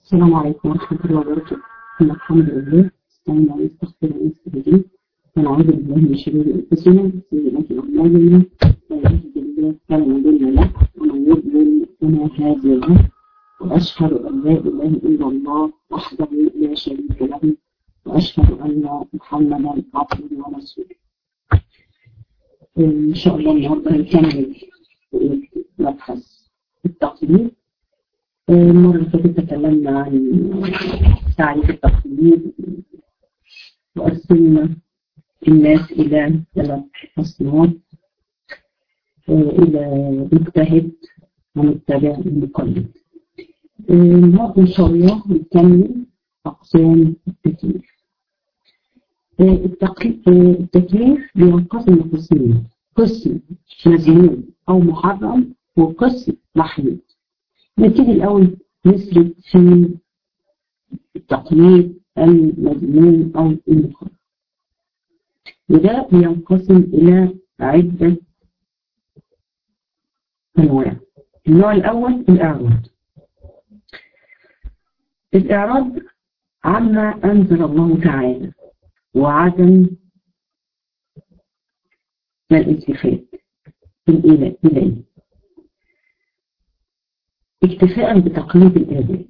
السلام عليكم ورحمة الله وبركاته. الحمد لله استعين على استغفر ونستهديه ونعوذ بالله من شرور أنفسنا وسيئات أعمالنا من يهده الله فلا مضل له ومن يضلل فلا هادي له وأشهد أن لا إله إلا الله وحده لا شريك له وأشهد أن محمدا عبده ورسوله. إن شاء الله النهارده هنكمل مبحث التقليد. المرة اللي فاتت تكلمنا عن تعريف التقليد وقسمنا الناس إلى 3 أصناف، إلى مجتهد ومتبع ومقلد. النهارده إن شاء الله نكمل أقسام التكليف. التكليف بينقسم لقسمين: قسم مذموم أو محرم وقسم محمود. نبتدي الأول نسرد في التقليد المذموم أو المحرم، وده بينقسم إلى عدة أنواع. النوع الأول الإعراض. الإعراض عما أنزل الله تعالى وعدم الالتفات إليه اكتفاء بتقليد الآباء.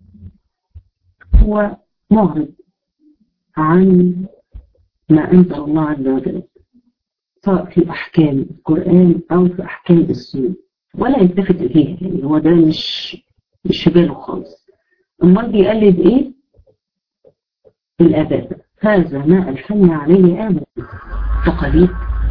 هو معرض عن ما أنزل الله عز وجل سواء في أحكام القرآن أو في أحكام السنة، ولا يلتفت إليها، يعني هو ده مش في باله خالص. أمال بيقلد إيه؟ الآباء. هذا ما ألحنا عليه آباء، تقاليد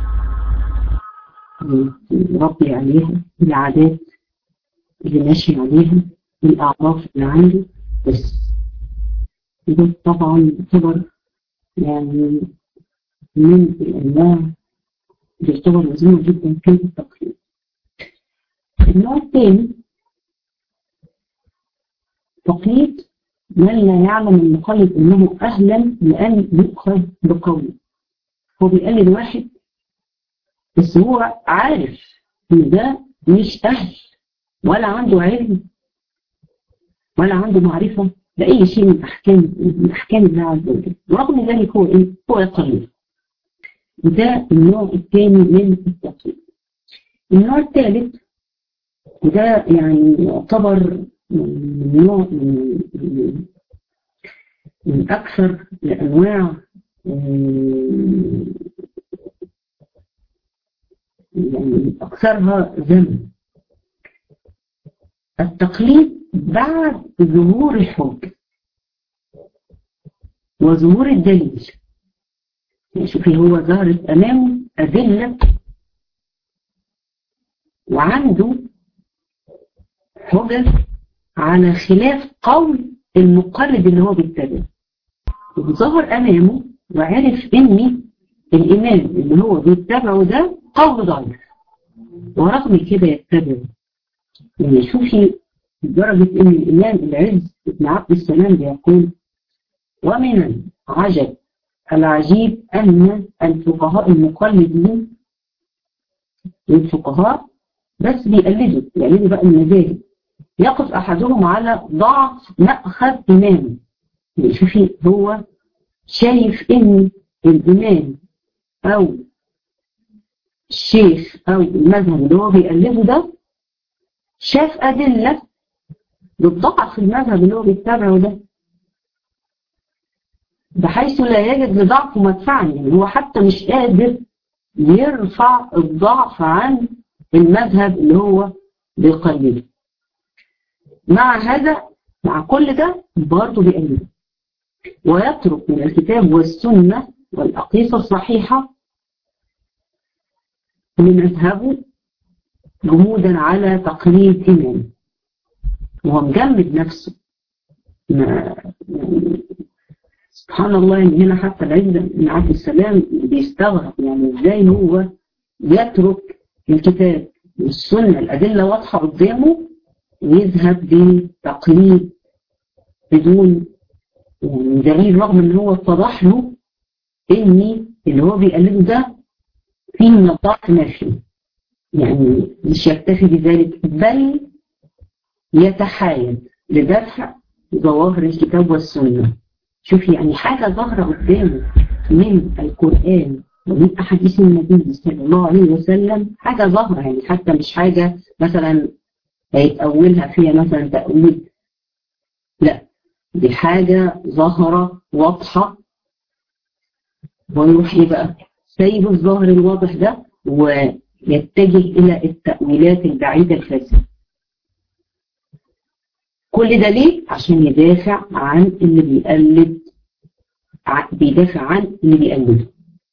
ربي عليها، العادات اللي ماشي عليها، الأعراف اللي عنده بس. ده طبعا يعتبر يعني من الأنواع اللي تعتبر مهمة جدا في التقليد. النوع الثاني تقليد من لا يعلم المقلد أنه أهلا لأن يؤخذ بقوله. هو بيقلد واحد بس هو عارف إن ده مش أهل ولا عنده علم ولا عنده معرفة بأي شيء من أحكام الله عز وجل، ورغم ذلك هو إيه؟ هو يقلد. وده النوع الثاني من التقليد. النوع الثالث وده يعني يعتبر نوع من أكثر الأنواع يعني أكثرها ذنب. التقليد بعد ظهور الحجة وظهور الدليل. يعني شوفي، هو ظهرت أمامه أدلة وعنده حجة على خلاف قول المقلد اللي هو بيتبعه، وظهر أمامه وعرف إن الإمام اللي هو بيتبعه ده قول ضعيف، ورغم كده يتبعه. يعني شوفي لدرجة إن الإمام العز ابن عبد السلام بيقول: ومن عجب العجيب أن الفقهاء المقلدين الفقهاء بس بيقلدوا بقى المذاهب، يقف أحدهم على ضعف مأخذ إمامه. يعني شوفي، هو شايف إن الإمام أو الشيخ أو المذهب اللي هو بيقلده ده شاف أدلة للضعف في المذهب اللي هو بيتبعه ده، بحيث لا يجد لضعفه مدفعا. يعني هو حتى مش قادر يرفع الضعف عن المذهب اللي هو بيقلده. مع هذا، مع كل ده برضه بيقلده، ويترك من الكتاب والسنة والأقيسة الصحيحة لمذهبه جمودا على تقليد إمام. وهو مجمد نفسه. سبحان الله، يعني هنا حتى العز بن عبد السلام بيستغرب، يعني ازاي هو يترك الكتاب والسنة الأدلة واضحة قدامه ويذهب بتقليد بدون يعني دليل، رغم ان هو اتضح له ان اللي هو بيقلده ده فيه من الضعف ما فيه. يعني مش يكتفي بذلك، بل يتحايل لدفع ظواهر الكتاب والسنة. شوف يعني حاجة ظاهرة قدامه من القرآن ومن أحاديث النبي صلى الله عليه وسلم، حاجة ظاهرة يعني، حتى مش حاجة مثلا هيتأولها فيها مثلا تأويل، لا دي حاجة ظاهرة واضحة، ويروح ايه بقى سايب الظاهر الواضح ده ويتجه إلى التأويلات البعيدة الفاسدة. كل ده ليه؟ عشان يدافع عن اللي بيقلد، بيدافع عن اللي بيقلده.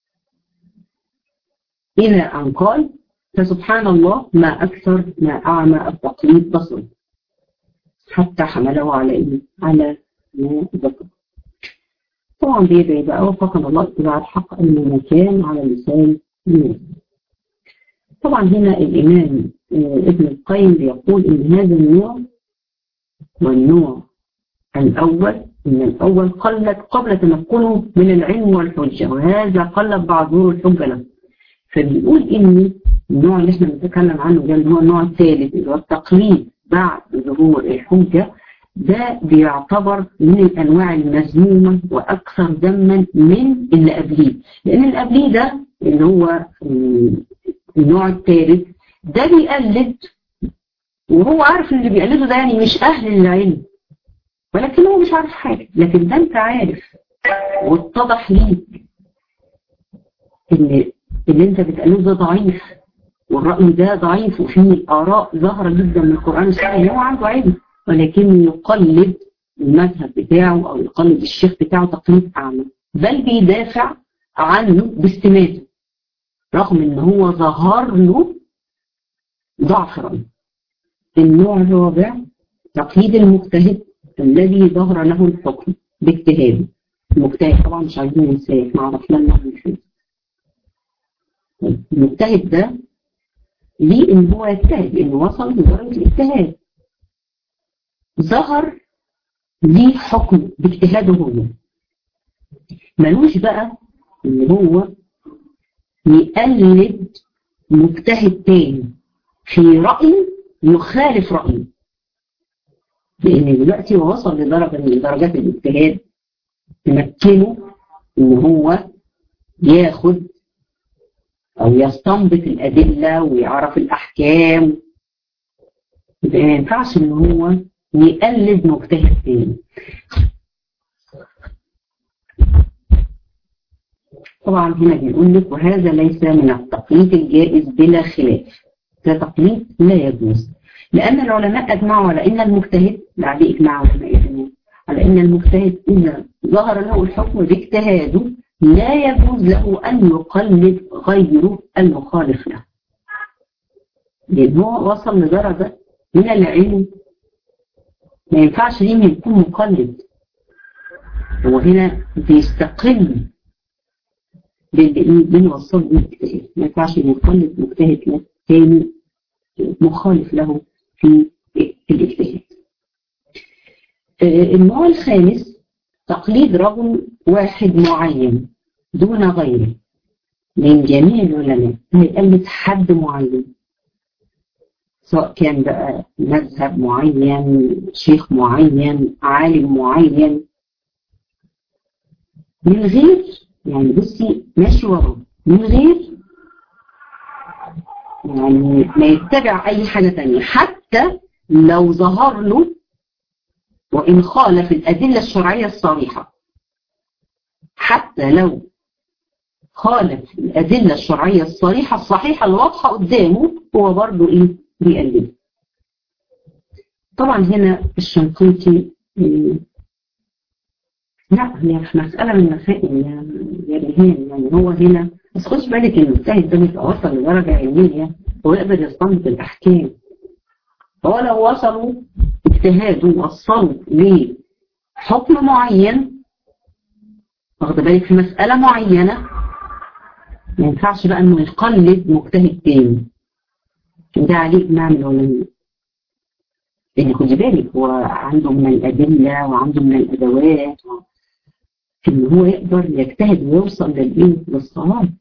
إلى أن قال فسبحان الله ما أكثر ما أعمى التقليد بصره، حتى حمله على إيه؟ على ما ذكر. طبعا بيدعي بقى وفقنا الله اتباع الحق أنه كان على لسان الناس. طبعا هنا الإمام ابن القيم بيقول إن هذا النوع والنوع الأول إن الأول قلت قبل تمكنه من العلم والحجة، وهذا قلت بعد ظهور الحجة له. فبيقول إن النوع اللي احنا بنتكلم عنه ده اللي هو النوع الثالث اللي هو التقليد بعد ظهور الحجة، ده بيعتبر من الأنواع المذمومة وأكثر ذما من اللي قبليه، لأن اللي قبليه ده اللي هو النوع الثالث ده بيقلد وهو عارف ان اللي بيقلده ده يعني مش أهل العلم، ولكن هو مش عارف حاجة. لكن ده انت عارف واتضح ليك ان اللي انت بتقلده ده ضعيف، والرأي ده ضعيف، وفيه آراء ظاهرة جدا من القرآن والسنة، هو عنده علم ولكن يقلد المذهب بتاعه أو يقلد الشيخ بتاعه تقليد أعمى، بل بيدافع عنه باستماته رغم ان هو ظهر له ضعف رأي. النوع الرابع تقليد المجتهد الذي ظهر له الحكم باجتهاده. المجتهد طبعا مش عايزين ننساه، احنا عرفنا المجتهد. المجتهد ده ليه ان هو يجتهد، انه وصل لدرجة الاجتهاد، ظهر ليه حكم باجتهاده هو، ملوش بقى ان هو يقلد مجتهد تاني في رأي يخالف رأيه، لان دلوقتي هو وصل لدرجة من درجات الاجتهاد تمكنه ان هو ياخد او يستنبط الادلة ويعرف الاحكام، يبقى ما ينفعش ان هو يقلد مجتهد تاني. طبعا هنا بيقول لك وهذا ليس من التقليد الجائز بلا خلاف، ده تقليد لا يجوز، لأن العلماء أجمعوا على أن المجتهد بعد إجماع على أن المجتهد إذا ظهر له الحكم باجتهاده لا يجوز له أن يقلد غيره المخالف له، لأن هو وصل لدرجة من العلم ما ينفعش ليه يكون مقلد. هو هنا بيستقل باللي وصل له الاجتهاد، ما ينفعش يقلد مجتهد ثاني مخالف له في الاجتهاد. النوع الخامس تقليد رجل واحد معين دون غيره من جميع العلماء، هيقلد حد معين سواء كان بقى مذهب معين، شيخ معين، عالم معين، من غير يعني بصي ماشي وراه، من غير يعني ما يتبع أي حاجة تانية، حتى لو ظهر له وإن خالف الأدلة الشرعية الصريحة، حتى لو خالف الأدلة الشرعية الصريحة الصحيحة الواضحة قدامه هو برضه إيه بيقلده. طبعا هنا الشنقيطي لا هي مش مسألة من مسائل يا ريهان، يعني هو هنا بس خدش بالك إن المجتهد ده بيتوصل لدرجة علمية ويقدر يستنبط الأحكام. هو لو وصلوا اجتهاد ووصلوا لحكم معين واخد بالك في مسألة معينة، ما ينفعش بقى انه يقلد مجتهد تاني، ده عليه إجماع من العلماء، لأن خدي بالك هو عنده من الأدلة وعنده من الأدوات إن هو يقدر يجتهد ويوصل للصواب.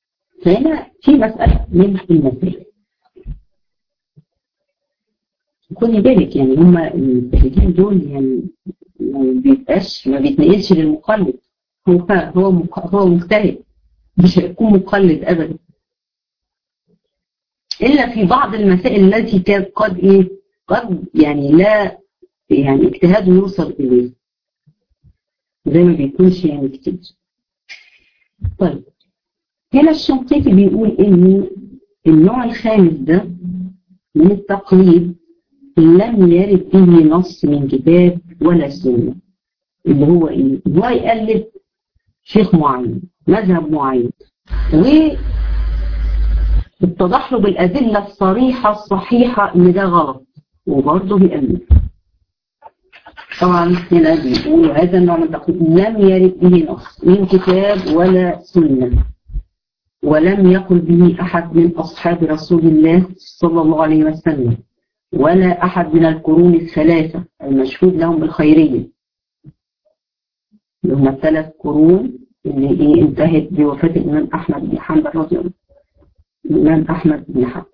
فهنا في مسألة من المسائل. خدي بالك يعني هم المجتهدين دول يعني ما بيتنقلش للمقلد. هو مجتهد، مش هيكون مقلد ابدا الا في بعض المسائل التي كانت قد يعني لا يعني اجتهاده يوصل اليه، زي ما بيكونش يعني كتير. طيب هنا الشنقيطي بيقول ان النوع الخامس ده من التقليد لم يرد به نص من كتاب ولا سنة، اللي هو ايه؟ هو يقلد شيخ معين مذهب معين واتضح له بالأدلة الصريحة الصحيحة ان ده غلط وبرضه بيقلد. طبعا هنا بيقول هذا النوع من التقليد لم يرد به نص من كتاب ولا سنة، ولم يقل به أحد من أصحاب رسول الله صلى الله عليه وسلم، ولا أحد من القرون الثلاثة المشهود لهم بالخيرية، اللي هم الثلاث قرون اللي انتهت بوفاة الإمام أحمد بن حنبل رضي الله عنه، الإمام أحمد بن حنبل.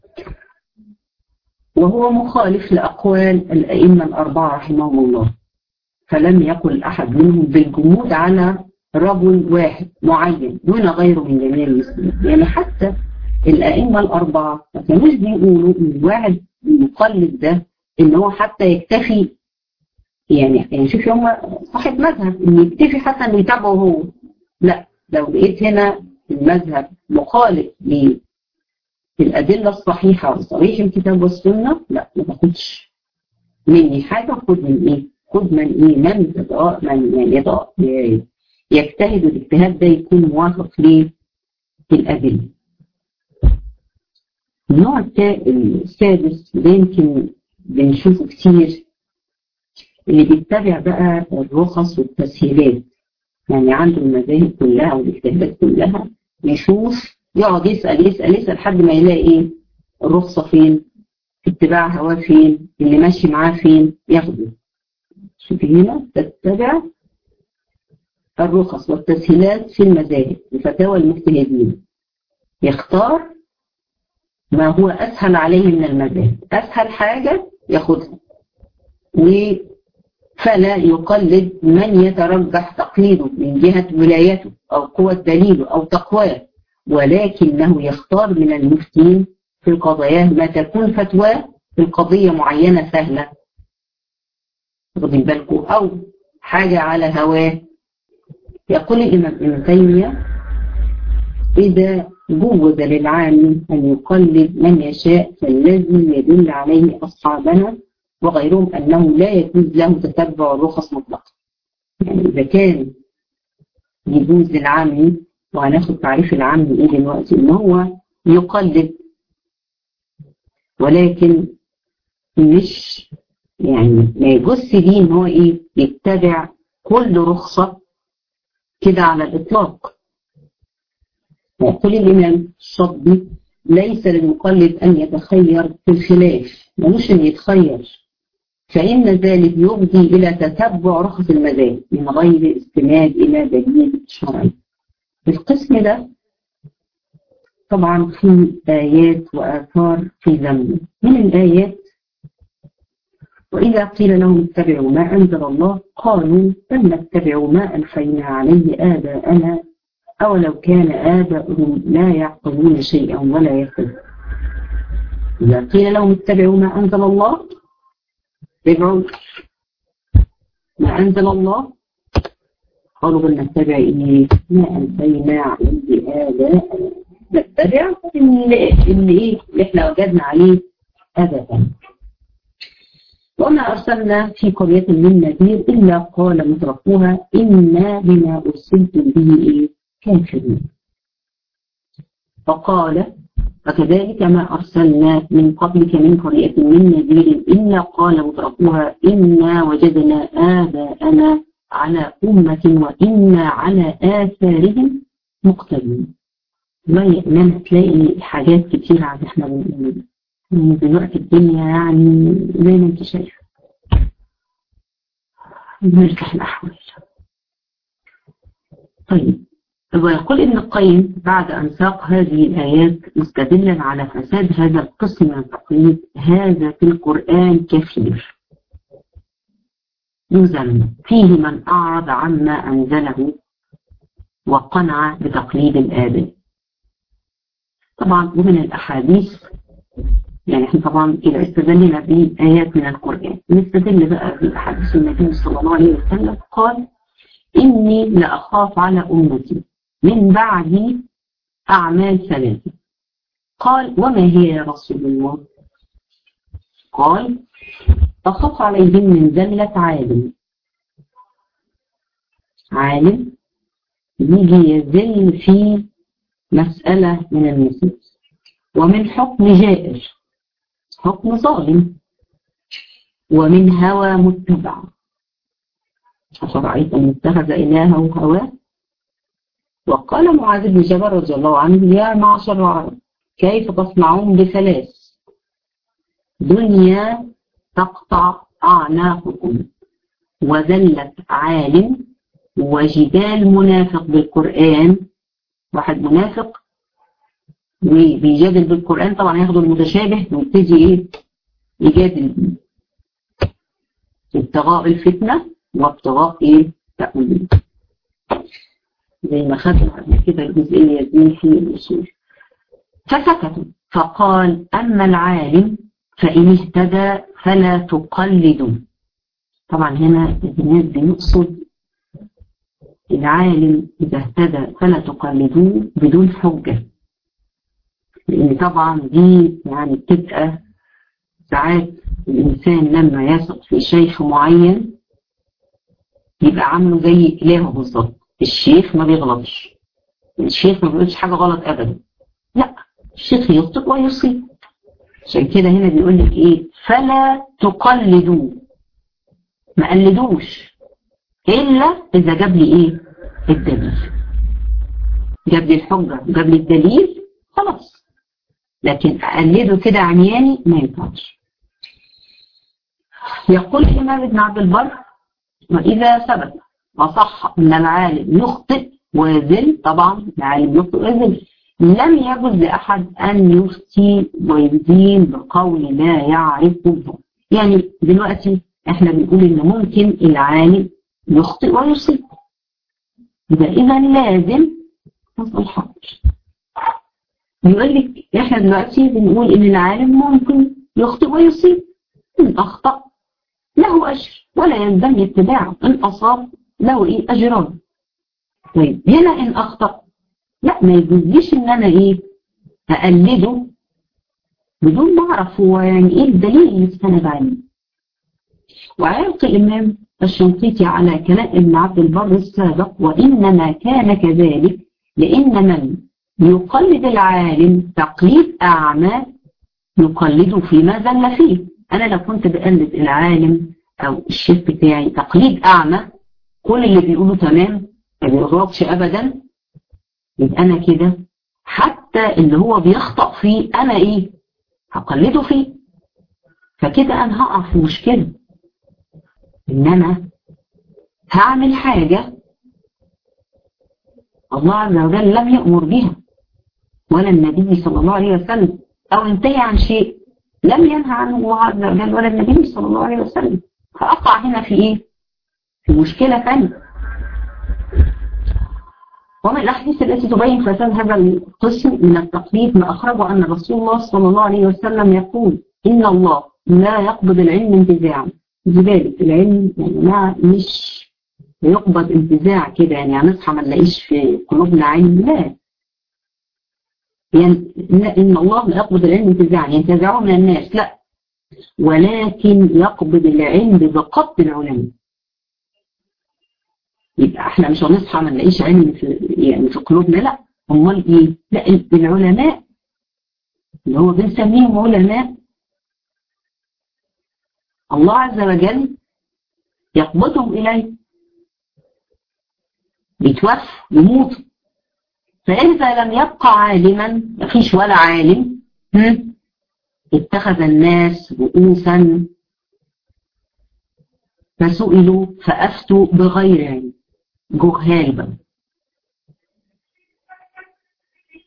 وهو مخالف لأقوال الأئمة الأربعة رحمهم الله، فلم يقل أحد منهم بالجمود على رجل واحد معين دون غيره من جميع المسلمين. يعني حتى الأئمة الأربعة ما كانوش بيقولوا إن الواحد المقلد ده إن هو حتى يكتفي، يعني شوفي هم صاحب مذهب إن يكتفي حتى إنه يتابعه هو. لا، لو لقيت هنا المذهب مخالف للأدلة الصحيحة وصريح الكتاب والسنة، لا ما تاخدش مني حاجة، خد من إيه؟ خد من إيه؟ من يعني يجتهد الاجتهاد ده يكون موافق للأدلة. النوع السادس ده يمكن بنشوفه كتير، اللي بيتبع بقى الرخص والتسهيلات، يعني عنده المذاهب كلها والاجتهادات كلها، يشوف يقعد يسأل لحد ما يلاقي ايه الرخصة فين، اتباع هواه فين، اللي ماشي معاه فين ياخده. شوفي هنا تتبع الرخص والتسهيلات في المذاهب وفتاوى المجتهدين، يختار ما هو أسهل عليه من المذاهب، أسهل حاجة ياخدها، فلا يقلد من يترجح تقليده من جهة ولايته أو قوة دليله أو تقواه، ولكنه يختار من المفتين في القضايا ما تكون فتواه في القضية معينة سهلة، واخدين بالكم، أو حاجة على هواه. يقول الإمام ابن تيمية إذا جوز للعام أن يقلد من يشاء فالذي يدل عليه أصحابنا وغيرهم أنه لا يجوز له تتبع الرخص مطلقا. يعني إذا كان يجوز للعام، وهناخد تعريف العام إيه دلوقتي، إن هو يقلد ولكن مش يعني ما يجوز ليه إن هو يتبع كل رخصة كده على الإطلاق. يقول الإمام الشاطبي ليس للمقلد أن يتخير في الخلاف، ملوش أن يتخير، فإن ذلك يفضي إلى تتبع رخص المذاهب من غير استناد إلى دليل شرعي. القسم ده طبعا في آيات وآثار في ذنبه. من الآيات: وإذا قيل لهم اتبعوا ما أنزل الله قالوا بل نتبع ما ألفينا عليه آباءنا أولو كان آباؤهم لا يعقلون شيئا ولا يهتدون. إذا قيل لهم اتبعوا ما أنزل الله، اتبعوا ما أنزل الله، قالوا بل نتبع ما ألفينا عليه آباءنا، نتبع اللي احنا وجدنا عليه آباءنا. وما أرسلنا في قرية من نذير إلا قال مترفوها إنا بما أرسلتم به كافرون. فقال فكذلك ما أرسلنا من قبلك من قرية من نذير إلا قال مترفوها إنا وجدنا آباءنا على أمة وإنا على آثارهم مقتدون. ما يأمن تلاقي حاجات كتير عن احنا بنقول دلوقتي الدنيا يعني زي ما انت شايفه نرجع الأحوال. طيب ويقول ابن القيم بعد أن ساق هذه الآيات مستدلا على فساد هذا القسم من التقليد: هذا في القرآن كثير يزن فيه من أعرض عما أنزله وقنع بتقليد الآباء. طبعا ومن الأحاديث، يعني احنا طبعا كده استدلنا بآيات من القرآن، نستدل بقى بأحاديث النبي صلى الله عليه وسلم. قال: إني لأخاف على أمتي من بعدي أعمال ثلاثة. قال: وما هي يا رسول الله؟ قال: أخاف عليهم من زلة عالم يجي يزل في مسألة من المسائل، ومن حكم جائر، حكم ظالم، ومن هوى متبع. أفرأيت من اتخذ إلهه هواه. وقال معاذ بن جبل رضي الله عنه: يا معشر العرب، كيف تصنعون بثلاث؟ دنيا تقطع أعناقكم، وذلة عالم، وجدال منافق بالقرآن. واحد منافق وبيجادل بالقرآن، طبعا ياخدوا المتشابه ويبتدي يجادل ابتغاء الفتنة وابتغاء تأويل، زي ما خدنا قبل كده الجزئية دي في الأصول. فسكتوا، فقال: أما العالم فإن اهتدى فلا تقلدوا. طبعا هنا الناس بيقصد العالم إذا اهتدى فلا تقلدوه بدون حجة، لأن طبعا دي يعني بتبقى ساعات الإنسان لما يثق في شيخ معين يبقى عامله زي إلهه بالظبط. الشيخ ما بيغلطش، الشيخ ما بيقولش حاجة غلط أبدا، لا، الشيخ يخطئ ويصيب. عشان كده هنا بيقول لك إيه؟ فلا تقلدوا، ما قلدوش إلا إذا جاب لي إيه؟ الدليل، جاب لي الحجة، جاب لي الدليل، خلاص. لكن أقلده كده عمياني ما ينفعش. يقول الإمام ابن عبد البر: وإذا ثبت وصح أن العالم يخطئ ويذل، طبعا العالم يخطئ ويذل، لم يجوز لأحد أن يفتي ويدين بقول لا يعرفه. يعني دلوقتي احنا بنقول إن ممكن العالم يخطئ ويصيب، إذا لازم نصل حق. بيقول لك احنا دلوقتي بنقول إن العالم ممكن يخطئ ويصيب، إن أخطأ له أجر ولا يلزم اتباعه، إن أصاب له إيه؟ أجران. طيب هنا إن أخطأ، لا، ما يجوزليش إن أنا أقلده بدون ما أعرف هو يعني إيه الدليل اللي استند عليه. وعلق الإمام الشنقيطي على كلام ابن عبد البر السابق: وإنما كان كذلك لأن من يقلد العالم تقليد أعمى يقلده فيما زل فيه. أنا لو كنت بقلد العالم أو الشيخ بتاعي تقليد أعمى، كل اللي بيقوله تمام ما بيغلطش أبدا، يبقى أنا كده حتى اللي هو بيخطأ فيه أنا هقلده فيه. فكده أنا هقع في مشكلة، إن أنا هعمل حاجة الله عز وجل لم يأمر بها ولا النبي صلى الله عليه وسلم، أو انتهي عن شيء لم ينهى عنه الله عز وجل ولا النبي صلى الله عليه وسلم، فأقع هنا في في مشكلة ثانية. ومن الأحاديث التي تبين فساد هذا القسم من التقليد ما أخرجه أن رسول الله صلى الله عليه وسلم يقول: إن الله لا يقبض العلم انتزاعا. لذلك العلم مش يقبض انتزاع كده، يعني هنصحى ما نلاقيش في قلوبنا علم، لا. يعني إن الله لا يقبض العلم انتزاعا ينتزعه من الناس، لا، ولكن يقبض العلم بقبض العلماء. يبقى احنا مش هنصحى ما نلاقيش علم في قلوبنا، لا. امال لا، العلماء اللي هو بنسميهم علماء الله عز وجل يقبضهم اليه، بيتوفى يموت. فإذا لم يبقى عالما، مفيش ولا عالم، اتخذ الناس رؤوسا فسئلوا فأفتوا بغير علم، جهال بقى.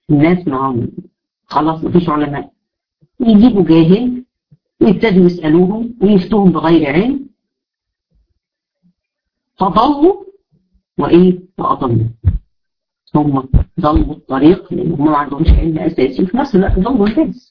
الناس معاهم خلاص مفيش علماء، يجيبوا جاهل ويبتدوا يسألوهم ويفتوهم بغير علم، فضلوا وأضلوا. هم ضلوا الطريق لأن هم ما عندهمش علم أساسي، وفي نفس الوقت ضلوا الناس.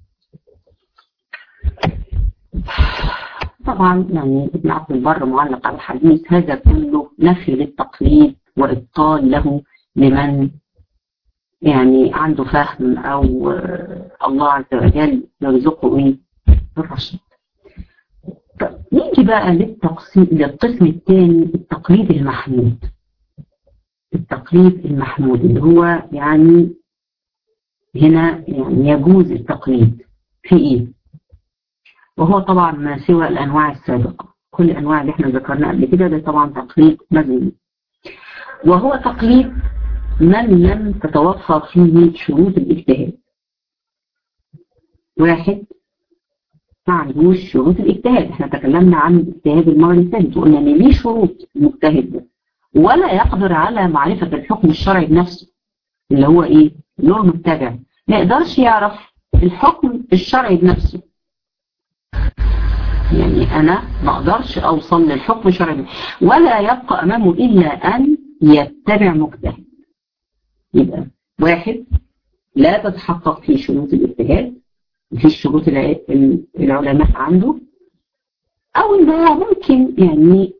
طبعا يعني ابن عبد البر معلق على الحديث هذا كله نفي للتقليد وإبطال له لمن يعني عنده فهم أو الله عز وجل يرزقه الرشد. نيجي بقى للقسم الثاني، التقليد المحمود. التقليد المحمود اللي هو يعني هنا يعني يجوز التقليد في ايه؟ وهو طبعا ما سوى الانواع السابقه، كل الانواع اللي احنا ذكرناها قبل كده ده طبعا تقليد مذموم، وهو تقليد من لم تتوفر فيه شروط الاجتهاد. واحد ما عندوش شروط الاجتهاد، احنا تكلمنا عن الاجتهاد المره اللي فاتت وقلنا ان ليه شروط المجتهد ده، ولا يقدر على معرفه الحكم الشرعي بنفسه اللي هو ايه؟ اللي هو المتبع، ما يقدرش يعرف الحكم الشرعي بنفسه. يعني انا ما اقدرش اوصل للحكم الشرعي ولا يبقى امامه الا ان يتبع مجتهد. يبقى واحد لا تتحقق فيه شروط الاجتهاد، في شروط العلماء عنده، او ان هو ممكن يعني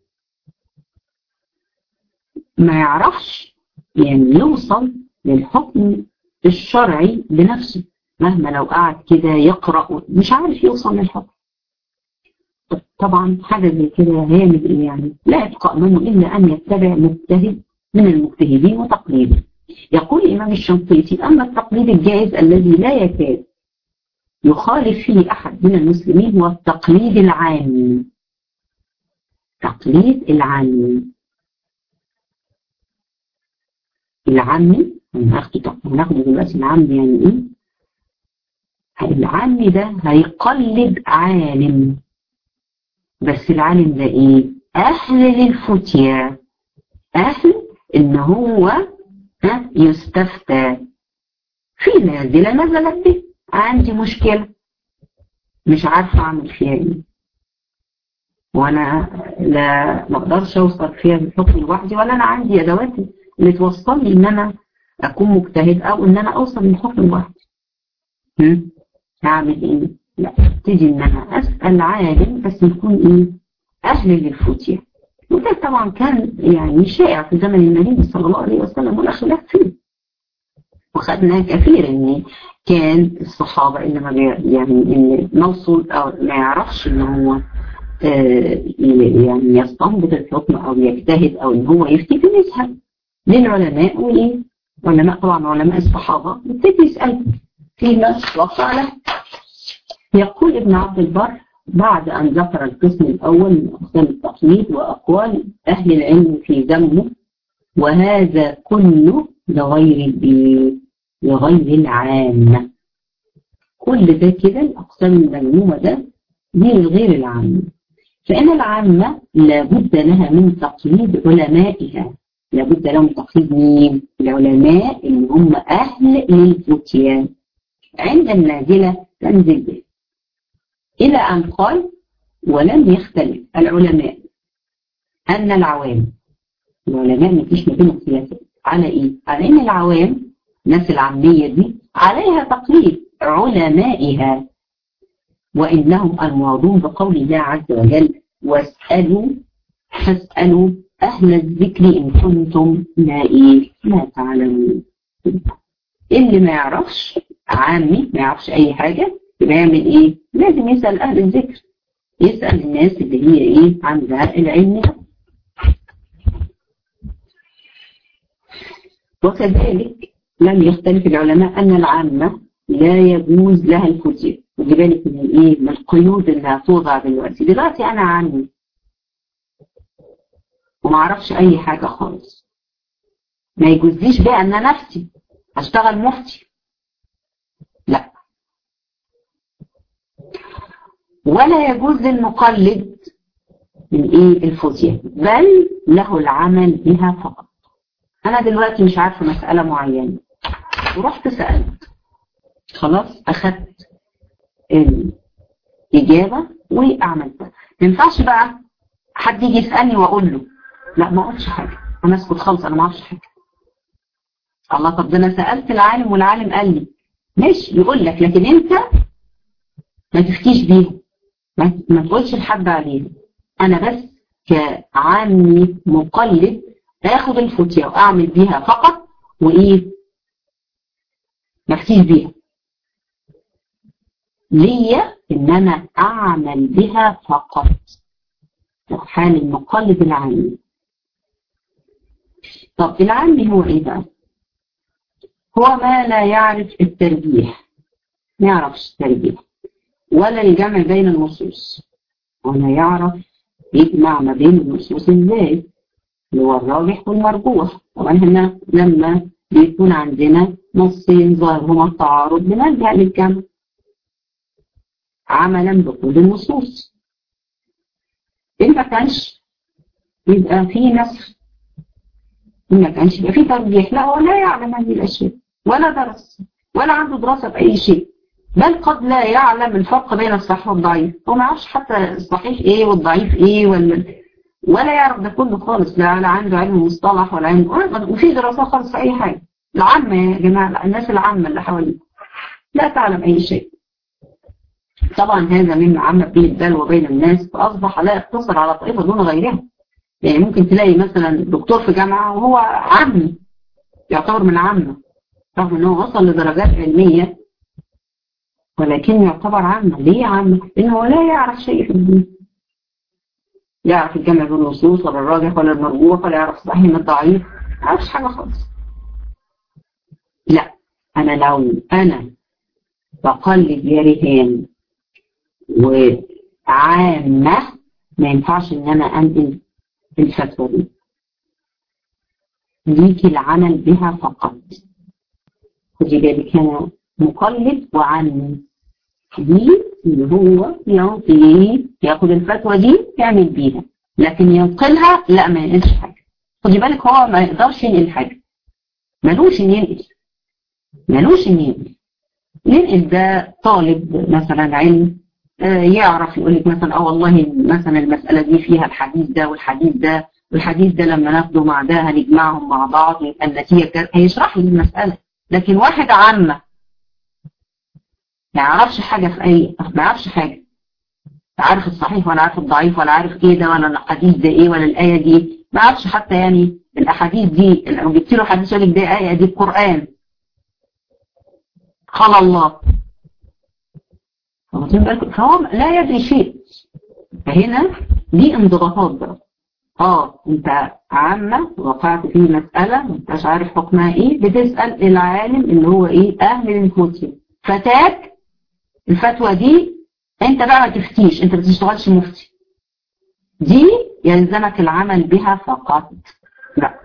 ما يعرفش يعني يوصل للحكم الشرعي بنفسه، مهما لو قعد كده يقرأ مش عارف يوصل للحكم. طبعا حاجة زي كده هيعمل ايه يعني؟ لا يبقى امامه الا ان يتبع مجتهد من المجتهدين وتقليده. يقول الامام الشنقيطي: اما التقليد الجائز الذي لا يكاد يخالف فيه احد من المسلمين هو التقليد العامي. تقليد العامي، العامي هناخده دلوقتي. العامي يعني ايه؟ العامي ده هيقلد عالم، بس العالم ده ايه؟ اهل للفتية، اهل ان هو يستفتى في نازلة نزلت به، عندي مشكلة مش عارفة اعمل فيها ايه، وانا لا ما اقدرش اوصل فيها بالحكم لوحدي، ولا انا عندي ادواتي اللي توصلني ان انا اكون مجتهد او ان انا اوصل للحكم لوحدي. هعمل ايه؟ لا، ابتدي ان انا اسال عالم بس يكون ايه؟ اهل للفتية. وده طبعا كان يعني شائع في زمن النبي صلى الله عليه وسلم ولا خلاف فيه، وخدنا كثير ان كان الصحابه انما يعني ان موصول او ما يعرفش ان هو يعني يستنبط الحكم او يجتهد او ان هو يفتي، بيسال للعلماء. وايه؟ علماء طبعا علماء الصحابه يبتدي يسال فيما وقع له. يقول ابن عبد البر بعد أن ذكر القسم الأول من أقسام التقليد وأقوال أهل العلم في ذمه: وهذا كله لغير العامة. كل ده كده الأقسام المذمومة ده دي لغير العامة. فإن العامة لابد لها من تقليد علمائها. لابد لهم تقليد مين؟ العلماء اللي هم أهل للفتيان عند النازلة تنزل به. إلى أن قال: ولم يختلف العلماء أن العوام، العلماء مفيش ما بينهم خلافات على إيه؟ على إن العوام، الناس العامية دي عليها تقليد علمائها، وإنهم المرادون بقول الله عز وجل: فاسألوا أهل الذكر إن كنتم لا تعلمون. اللي ما يعرفش عامي ما يعرفش أي حاجة يبقى يعمل إيه؟ لازم يسأل أهل الذكر، يسأل الناس اللي هي إيه؟ عندها العلم ده. وكذلك لم يختلف العلماء أن العامة لا يجوز لها الفتية. ودي بالك من الإيه؟ من القيود اللي هتوضع دلوقتي أنا عامي وما أعرفش أي حاجة خالص، ما يجوزليش بقى أن أنا نفسي أشتغل مفتي، لا. ولا يجوز للمقلد من إيه؟ الفتية، بل له العمل بها فقط. أنا دلوقتي مش عارفة مسألة معينة، ورحت سألت، خلاص أخدت الإجابة وعملتها. ما ينفعش بقى حد يجي يسألني وأقول له لا ما قلتش حاجة، أنا أسكت خالص، أنا ما أعرفش حاجة. الله، طب ده أنا سألت العالم والعالم قال لي ماشي، يقول لك، لكن أنت ما تفتيش بيهم، ما تقولش لحد عليهم. أنا بس كعامي مقلد آخد الفتية وأعمل بيها فقط، وإيه ما افتيش بيها، ليا إن أنا أعمل بها فقط في حال المقلد العامي. طب العامي هو إيه بقى؟ هو ما لا يعرف الترجيح، ما يعرفش الترجيح ولا الجمع بين النصوص، ولا يعرف يجمع ما بين النصوص ازاي، اللي هو الراجح والمرجوح. طبعا هنا لما بيكون عندنا نصين ظاهرهما التعارض بنلجأ للجمع عملا بكل النصوص. إن ما كانش يبقى في نسخ، إن ما كانش يبقى في ترجيح. لا، هو لا يعلم هذه الأشياء ولا درس ولا عنده دراسة بأي شيء، بل قد لا يعلم الفرق بين الصحيح والضعيف، هو ما يعرفش حتى الصحيح ايه والضعيف ايه، ولا يعرف ده كله خالص، لا عنده علم مصطلح ولا عنده، وفي دراسات خالص في اي حاجه. العامه يا جماعه، الناس العامه اللي حواليه لا تعلم اي شيء. طبعا هذا مما عم به البلوى بين الناس، فاصبح لا يقتصر على طائفه دون غيرها. يعني ممكن تلاقي مثلا دكتور في جامعه وهو عامي، يعتبر من عامه، رغم ان هو وصل لدرجات علميه، ولكن يعتبر عامة. ليه عامة؟ لأنه لا يعرف شيء في الدين، لا يعرف الجمع بين النصوص ولا الراجح ولا المرجوح، ولا يعرف الصحيح من الضعيف، ما يعرفش حاجة خالص. لا، أنا لو أنا بقلد يا ريهان وعامة، ما ينفعش إن أنا أنقل الفتوى دي، ليكي العمل بها فقط. خدي بالك، هنا مقلد وعامي، دي اللي هو ياخد الفتوى دي يعمل بيها، لكن ينقلها لا، ما ينقلش حاجة. خدي بالك، هو ما يقدرش ينقل حاجة، ملوش ان ينقل، ينقل ده طالب مثلا علم، يعرف يقول لك مثلا والله مثلا المسألة دي فيها الحديث ده والحديث ده والحديث ده، لما ناخده مع ده هنجمعهم مع بعض يبقى النتيجة هيشرح لي المسألة. لكن واحد عامة ما يعرفش حاجة في ما يعرفش حاجة، لا عارف الصحيح ولا عارف الضعيف ولا عارف ايه ده ولا الحديث ده ايه ولا الآية دي، ما عارفش حتى يعني الأحاديث دي، لو جبت له حديث يقول لك ده آية دي القرآن قال الله، فهو لا يدري شيء. فهنا دي انضباطات بقى. انت عامة وقعت في مسألة ما انتش عارف حكمها ايه، بتسأل العالم اللي هو ايه اهل الفتوى، فتاك الفتوى دي، انت بقى ما تفتيش، انت ما بتشتغلش مفتي، دي يلزمك العمل بها فقط. لا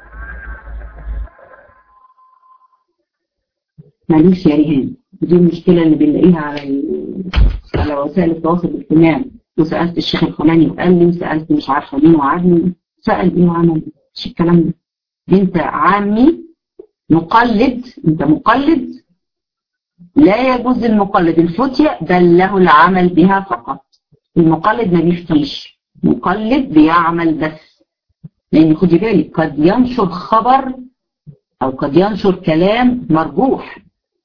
ماليش يا ريهان، دي المشكلة اللي بنلاقيها على وسائل التواصل الاجتماعي. وسألت الشيخ الفلاني وقال لي، وسألت مش عارفة مين وعدني، سأل ايه وعمل ايه، مش الكلام ده. انت عامي مقلد، انت مقلد، لا يجوز المقلد الفتية، بل له العمل بها فقط. المقلد ما بيفتيش، مقلد بيعمل بس. لان خدي بالك، قد ينشر خبر او قد ينشر كلام مرجوح،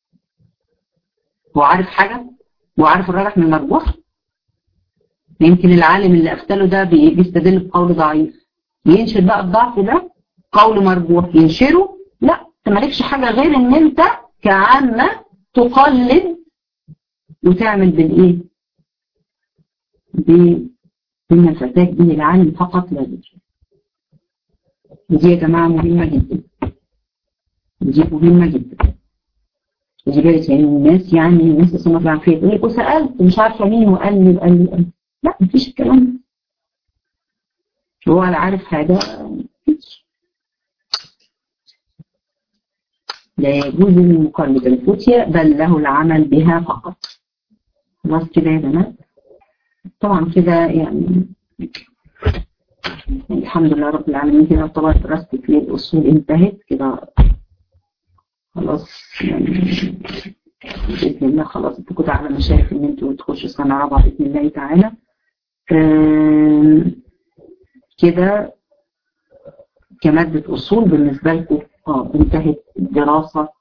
هو عارف حاجة، هو عارف الراجح من المرجوح. يمكن العالم اللي افتله ده بيستدل بقول ضعيف، ينشر بقى الضعف ده قول مرجوح ينشره. لا، انت مالكش حاجة غير ان انت كعامة تقلد وتعمل بالايه، بان الفتاة دي العالم فقط لا غير. ودي يا جماعة مهمة جدا، ودي مهمة جدا. ودي بالك يعني الناس اسمها العافية تقول لك وسألت مش عارفة مين وقال لي لا، مفيش الكلام ده. هو لا عارف حاجة، لا يجوز للمقلد الفتية، بل له العمل بها فقط. خلاص كده يا بنات. طبعا كده يعني الحمد لله رب العالمين، كده طبعا دراستي في الأصول انتهت كده. خلاص يعني بإذن الله خلاص انتوا كده على مشارف ان انتوا تخشوا سنة رابعة بإذن الله تعالى. كده كمادة أصول بالنسبة لكم انتهت الدراسة.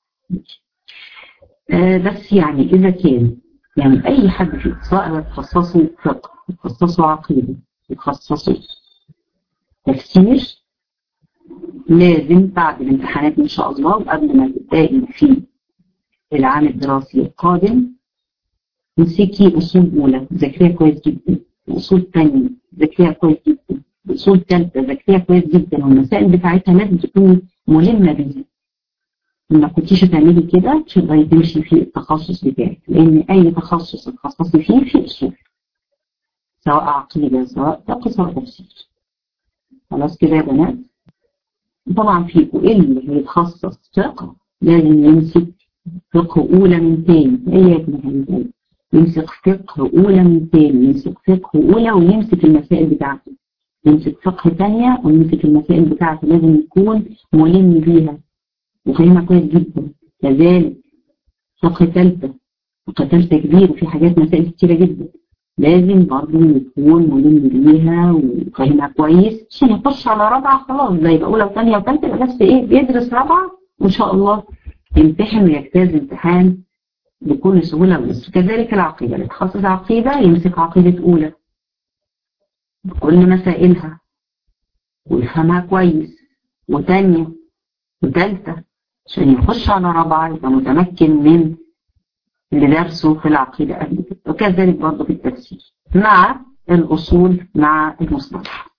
بس يعني إذا كان يعني أي حد في سواء يتخصصوا فقه، يتخصصوا عقيدة، يتخصصوا تفسير، لازم بعد الامتحانات إن شاء الله وقبل ما تبدأي في العام الدراسي القادم امسكي أصول أولى ذاكريها كويس جدا، وأصول ثانية ذاكريها كويس جدا، وأصول ثالثة ذاكريها كويس جدا، والمسائل بتاعتها لازم تكوني ملمة بيها. ما كنتيش تعملي كده مش هتقدري تمشي في التخصص بتاعك، لأن أي تخصص تتخصصي فيه في أصول، سواء عقيدة سواء فقه سواء تفسير. خلاص كده يا بنات. طبعا فيكم اللي هيتخصص فقه لازم يمسك فقه أولى من تاني، إيه يا ابن حبيبي؟ يمسك فقه أولى من تاني، يمسك فقه أولى ويمسك المسائل بتاعته، يمسك فقه تانية ويمسك المسائل بتاعته، لازم يكون ملم بيها وفاهمها كويس جدا. كذلك فقه ثالثة، فقه ثالثة كبير وفي حاجات مسائل كتيرة جدا، لازم برضه يكون ملم بيها وفاهمها كويس عشان يخش على رابعة خلاص ده يبقى أولى وثانية وثالثة، يبقى بس إيه بيدرس رابعة وإن شاء الله يمتحن ويجتاز امتحان بكل سهولة ويسر. كذلك العقيدة، اللي يتخصص عقيدة يمسك عقيدة أولى بكل مسائلها ويفهمها كويس، وثانية وثالثة عشان يخش على رابعة يبقى متمكن من اللي درسه في العقيدة قبل كده. وكذلك برضه في التفسير مع الأصول مع المصطلح.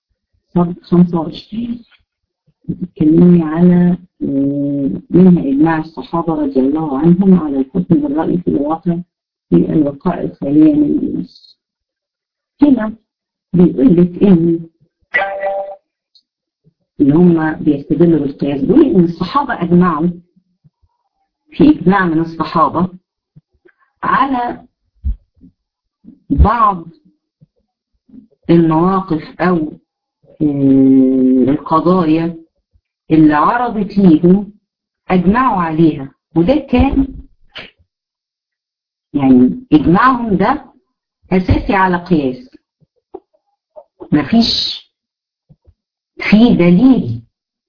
بتتكلمي على منها إجماع الصحابة رضي الله عنهم على الحكم بالرأي في الواقع في الوقائع الخالية من الناس. هنا بيقول لك إن اللي هم بيستدلوا بالقياس بيقول إن الصحابة أجمعوا في إجماع من الصحابة على بعض المواقف أو القضايا اللي عرضت ليهم أجمعوا عليها، وده كان يعني إجماعهم ده أساسي على قياس، مفيش فيه دليل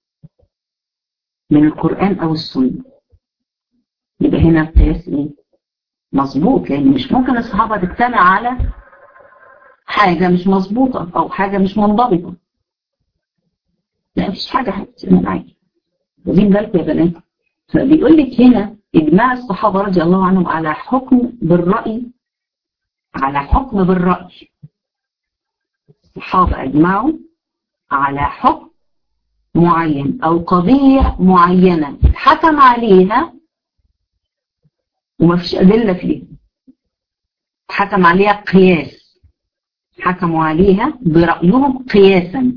من القرآن أو السنة. يبقى هنا القياس إيه؟ مظبوط، لأن مش ممكن الصحابة تجتمع على حاجة مش مظبوطة أو حاجة مش منضبطة. لا مفيش حاجة هتجتمع معاكي، واخدين بالكم يا بنات؟ فبيقول لك هنا إجماع الصحابة رضي الله عنهم على حكم بالرأي، على حكم بالرأي. الصحابة أجمعوا على حكم معين أو قضية معينة حكم عليها وما فيش أدلة فيها، حكم عليها قياس، حكموا عليها برأيهم قياسا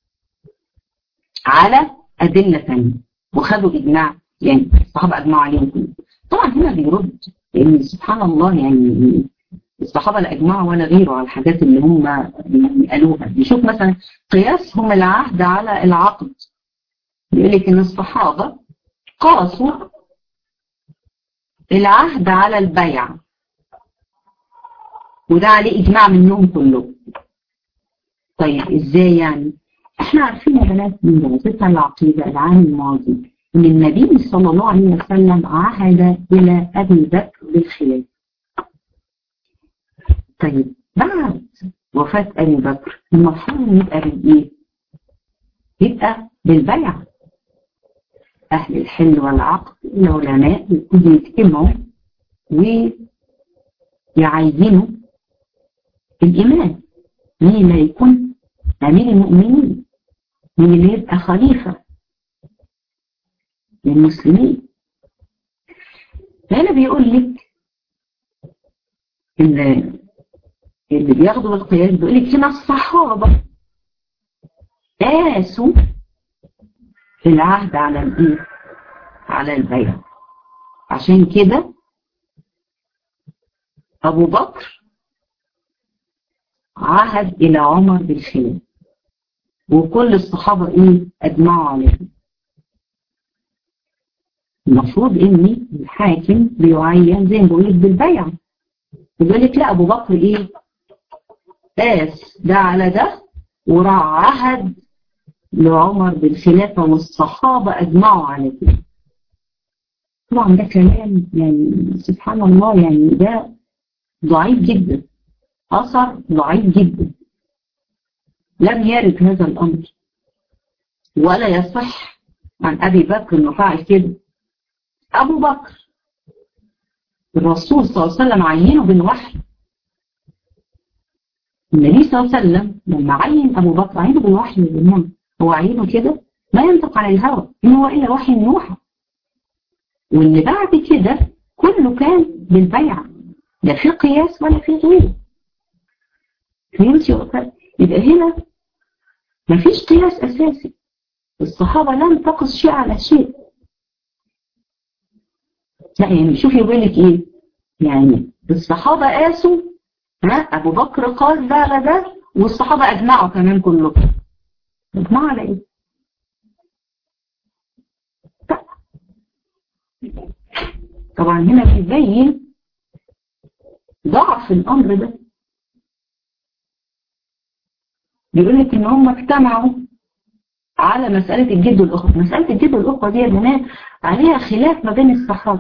على أدلة ثانية وخدوا إجماع، يعني الصحابة أجمعوا عليهم كله. طبعا هنا بيرد لأن سبحان الله يعني الصحابة لا أجمعوا ولا غيره على الحاجات اللي هم يعني قالوها. نشوف مثلا قياسهم العهد على العقد، بيقول لك إن الصحابة قاسوا العهد على البيع وده عليه إجماع منهم كلهم. طيب إزاي يعني؟ إحنا عارفين يا بنات من دراستنا العقيدة العام الماضي إن النبي صلى الله عليه وسلم عهد إلى أبي بكر بالخلاف. طيب بعد وفاة أبي بكر المفروض يبقى بالإيه؟ يبقى بالبيع. أهل الحل والعقد العلماء يكونوا يجتمعوا ويعينوا الإمام، مين اللي يكون أمير المؤمنين، مين اللي يبقى خليفة للمسلمين. فهنا بيقول لك اللي بياخدوا بالقياس بيقول لك هنا الصحابة قاسوا العهد على الايه؟ على البيع. عشان كده أبو بكر عهد إلى عمر بالخلاف وكل الصحابة إيه؟ أجمعوا عليه. المفروض ان الحاكم بيعين زي ما بقول لك بالبيع، يقول لك لا ابو بكر ايه قاس ده على ده وراح عهد لعمر بالخلافه والصحابه اجمعوا على كده. طبعا ده كلام يعني سبحان الله، يعني ده ضعيف جدا، اثر ضعيف جدا، لم يرد هذا الامر ولا يصح عن ابي بكر انه فعل كده. ابو بكر الرسول صلى الله عليه وسلم عينه بالوحي. النبي صلى الله عليه وسلم لما عين ابو بكر عينه بالوحي يا جماعه، هو عينه كده ما ينطق عن الهوى ان هو الا وحي يوحى، واللي بعد كده كله كان بالبيعه، لا في قياس ولا في غيره. فهمتي؟ يبقى هنا ما فيش قياس اساسي، الصحابه لم تقص شيء على شيء. لا يعني شوفي يقول لك ايه، يعني الصحابه قاسوا، ابو بكر قال ده على ده والصحابه اجمعوا كمان كلهم. اجمعوا على ايه؟ طبعا هنا بيبين ضعف الامر ده. بيقول لك ان هم اجتمعوا على مساله الجد والاخوه. مساله الجد والاخوه دي يا بنات عليها خلاف ما بين الصحابه،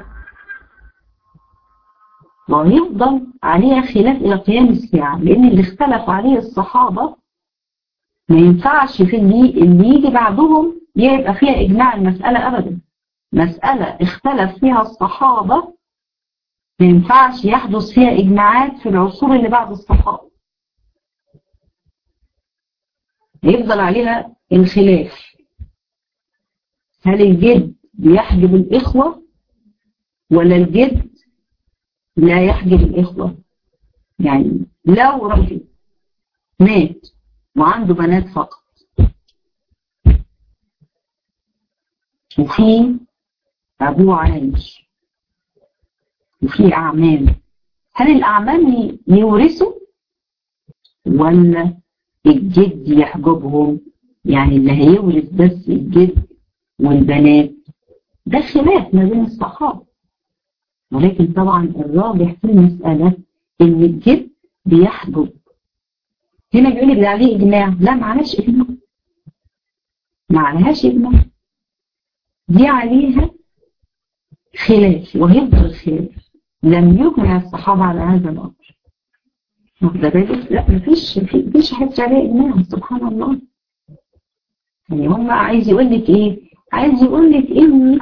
ويفضل عليها خلاف الى قيام الساعه، لان اللي اختلف عليه الصحابه ما ينفعش في اللي يجي بعدهم يبقى فيها اجماع المساله ابدا. مساله اختلف فيها الصحابه ما ينفعش يحدث فيها اجماعات في العصور اللي بعد الصحابه، يفضل عليها الخلاف. هل الجد بيحجب الاخوه ولا الجد لا يحجب الاخوه؟ يعني لو رجل مات وعنده بنات فقط وفي ابوه عايش وفي اعمام، هل الاعمام يورثوا ولا الجد يحجبهم؟ يعني اللي هيورث بس الجد والبنات. ده خلاف ما بين الصحابه، ولكن طبعا الراجح في المساله ان الجد بيحجب. هنا بيقول لك ده عليه اجماع، لا معلش اجماع، ما عليهاش اجماع، دي عليها خلاف وهيفضل خلاف، لم يجمع الصحابه على هذا الامر. واخده بالك؟ لا مفيش حد عليه اجماع سبحان الله. يعني هم عايز يقول لك ايه؟ عايز يقول لك ان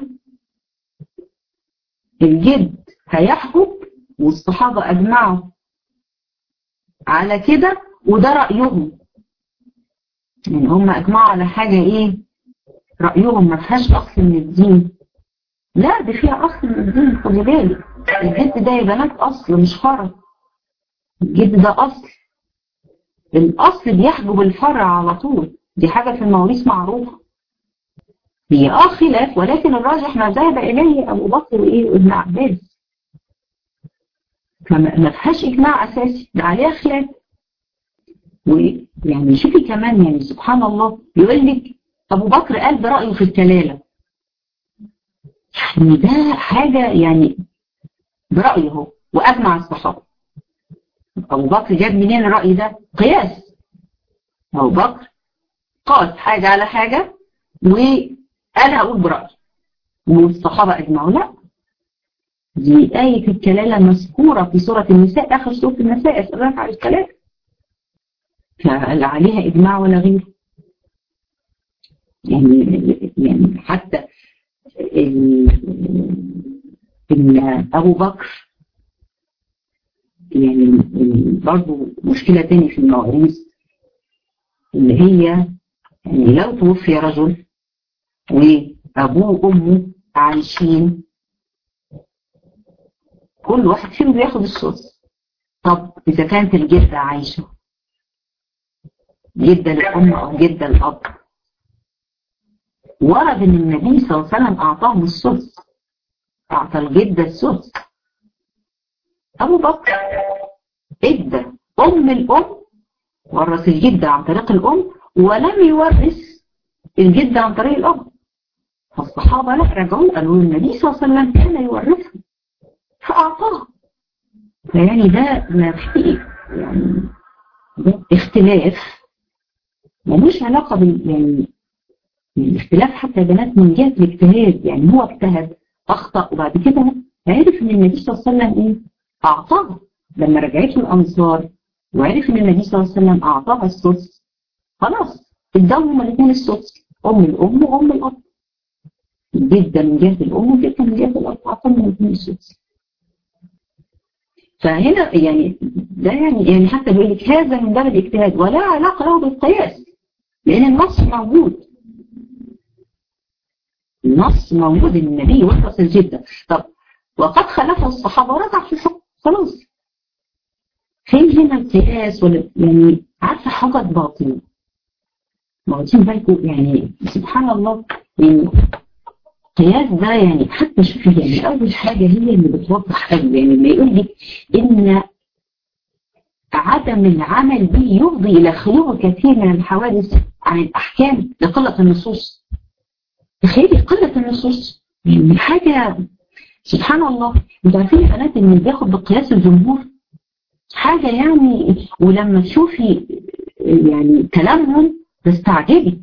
الجد هيحكم والصحابه اجمعوا على كده وده رايهم. يعني هم اجمعوا على حاجه ايه؟ رايهم، ما فيهاش اصل من الدين. لا دي فيها اصل من الدين، خدي بالك. الجد ده يا بنات اصل مش فرع، الجد ده اصل، الاصل بيحجب الفرع على طول، دي حاجه في المواريث معروفه. هي خلاف، ولكن الراجح ما ذهب اليه ابو بكر وايه وابن عباس، فما فيهاش اجماع اساسي، ده عليها خلاف. ويعني شوفي كمان يعني سبحان الله، يقول لك ابو بكر قال برايه في الكلاله، يعني ده حاجه يعني برايه هو واجمع الصحابه. ابو بكر جاب منين الراي ده؟ قياس. ابو بكر قاس حاجه على حاجه وقال هقول برايي والصحابه اجمعوا. لا، دي آية الكلالة مذكورة في سورة النساء، آخر سورة النساء، يسألونك عن الكلالة، فلا عليها إجماع ولا غيره. يعني حتى إن أبو بكر يعني برضه مشكلة تاني في المواريث، اللي هي يعني لو توفي رجل وأبوه وأمه عايشين، كل واحد فيهم بياخد السدس. طب إذا كانت الجدة عايشة، جدة الأم أو جدة الأب، ورد إن النبي صلى الله عليه وسلم أعطاهم السدس، أعطى الجدة السدس. أبو بكر ادى أم الأم، ورث الجدة عن طريق الأم، ولم يورث الجدة عن طريق الأب. فالصحابة لا رجعوا قالوا النبي صلى الله عليه وسلم كان يورثه فأعطاه. فيعني ده ما فيه يعني ده اختلاف ملوش علاقة يعني الاختلاف حتى يا بنات من جهة الاجتهاد. يعني هو اجتهد أخطأ وبعد كده عرف إن النبي صلى الله عليه وسلم إيه؟ أعطاه. لما رجعت له الأنصار وعرف إن النبي صلى الله عليه وسلم أعطاها السدس خلاص اداهم هما الاثنين السدس، أم الأم وأم الأب. جدا من جهة الأم وجدا من جهة الأب أعطاهم الاثنين السدس. فهنا يعني ده يعني حتى بيقول لك هذا من باب الاجتهاد ولا علاقة له بالقياس لأن النص موجود. النص موجود ان النبي وصل جدا. طب وقد خلفه الصحابه ورجع في الحكم خلاص. فين هنا القياس ولا يعني عارفه حاجه باطله؟ ما واخدين بالكم يعني سبحان الله. يعني القياس ده يعني حتى شوفي يعني اول حاجه هي اللي بتوضح قوي. يعني لما يقول لك ان عدم العمل به يفضي الى خلو كثير من الحوادث عن الاحكام لقله النصوص. تخيلي قلة النصوص يعني حاجة سبحان الله. انتوا عارفين يا بنات ان بياخد بقياس الجمهور حاجة يعني، ولما تشوفي يعني كلامهم تستعجبي.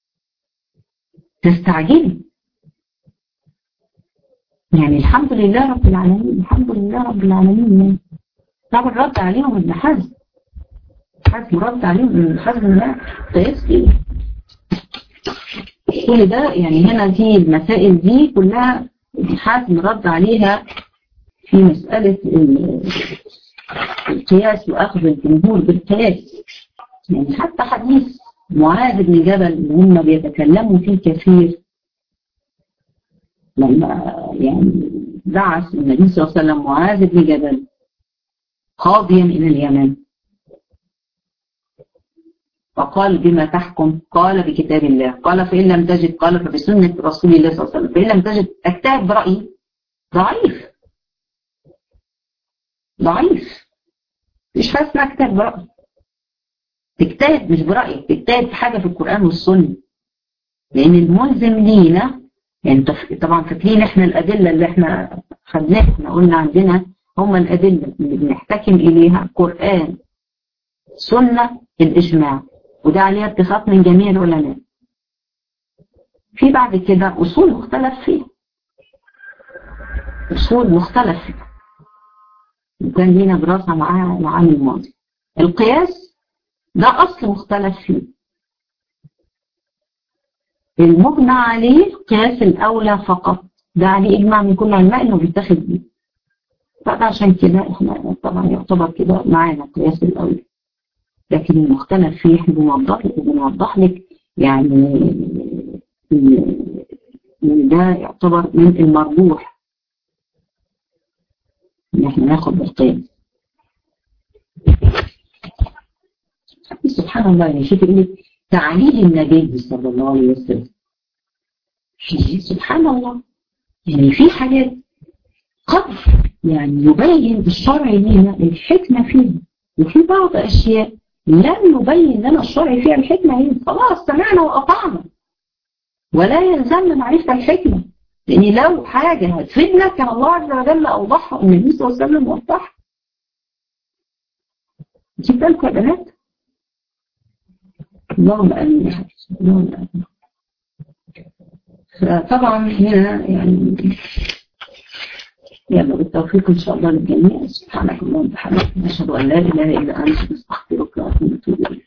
يعني الحمد لله رب العالمين، الحمد لله رب العالمين. يعني طب الرد عليهم ابن حزم رد عليهم ابن حزم لا قياس ايه؟ كل ده يعني هنا دي المسائل دي كلها ابن حزم رد عليها في مسألة القياس وأخذ الجمهور بالقياس. يعني حتى حديث معاذ بن جبل اللي هم بيتكلموا فيه كثير لما يعني بعث النبي صلى الله عليه وسلم معاذ بن جبل قاضيا إلى اليمن فقال بما تحكم؟ قال بكتاب الله. قال فإن لم تجد قال فبسنة رسول الله صلى الله عليه وسلم. فإن لم تجد اجتهد برأيي. ضعيف مش حاجة اسمها اجتهد برأيي. تجتهد مش برأيك، تجتهد في حاجة في القرآن والسنة. لأن الملزم لينا يعني طبعا فاكرين احنا الأدلة اللي احنا خدناها، احنا قلنا عندنا هم الأدلة اللي بنحتكم إليها قرآن سنة الإجماع، وده عليها اتفاق من جميع العلماء. في بعد كده أصول مختلف فيها، وكان لينا دراسة معاها العام الماضي. القياس ده أصل مختلف فيه، المجمع عليه قياس الأولى فقط، ده عليه إجماع من كل علماء إنه بيتاخد بيه. فعشان كده إحنا طبعا يعتبر كده معانا قياس الأولى. لكن المختلف فيه احنا بنوضح لك يعني ده يعتبر من المرجوح ان احنا ناخد بالقياس. سبحان الله. يعني شوف يقول لك تعليل النبي صلى الله عليه وسلم. سبحان الله. يعني في حاجات قد يعني يبين الشرع لنا الحكمة فيها، وفي بعض أشياء لم يبين لنا الشرع فيها الحكمة. هي خلاص سمعنا وأطعنا ولا يلزمنا معرفة الحكمة، لأن لو حاجة هتفيدنا كان الله عز وجل أوضحها والنبي صلى الله عليه وسلم وضحها. جيب بالكم يا بنات. اللهم آمين يا حبيبي، اللهم آمين. فطبعا هنا يعني يلا بالتوفيق إن شاء الله للجميع. سبحانك اللهم وبحمدك، نشهد أن لا إله إلا أنت، نستغفرك ونتوب إليك.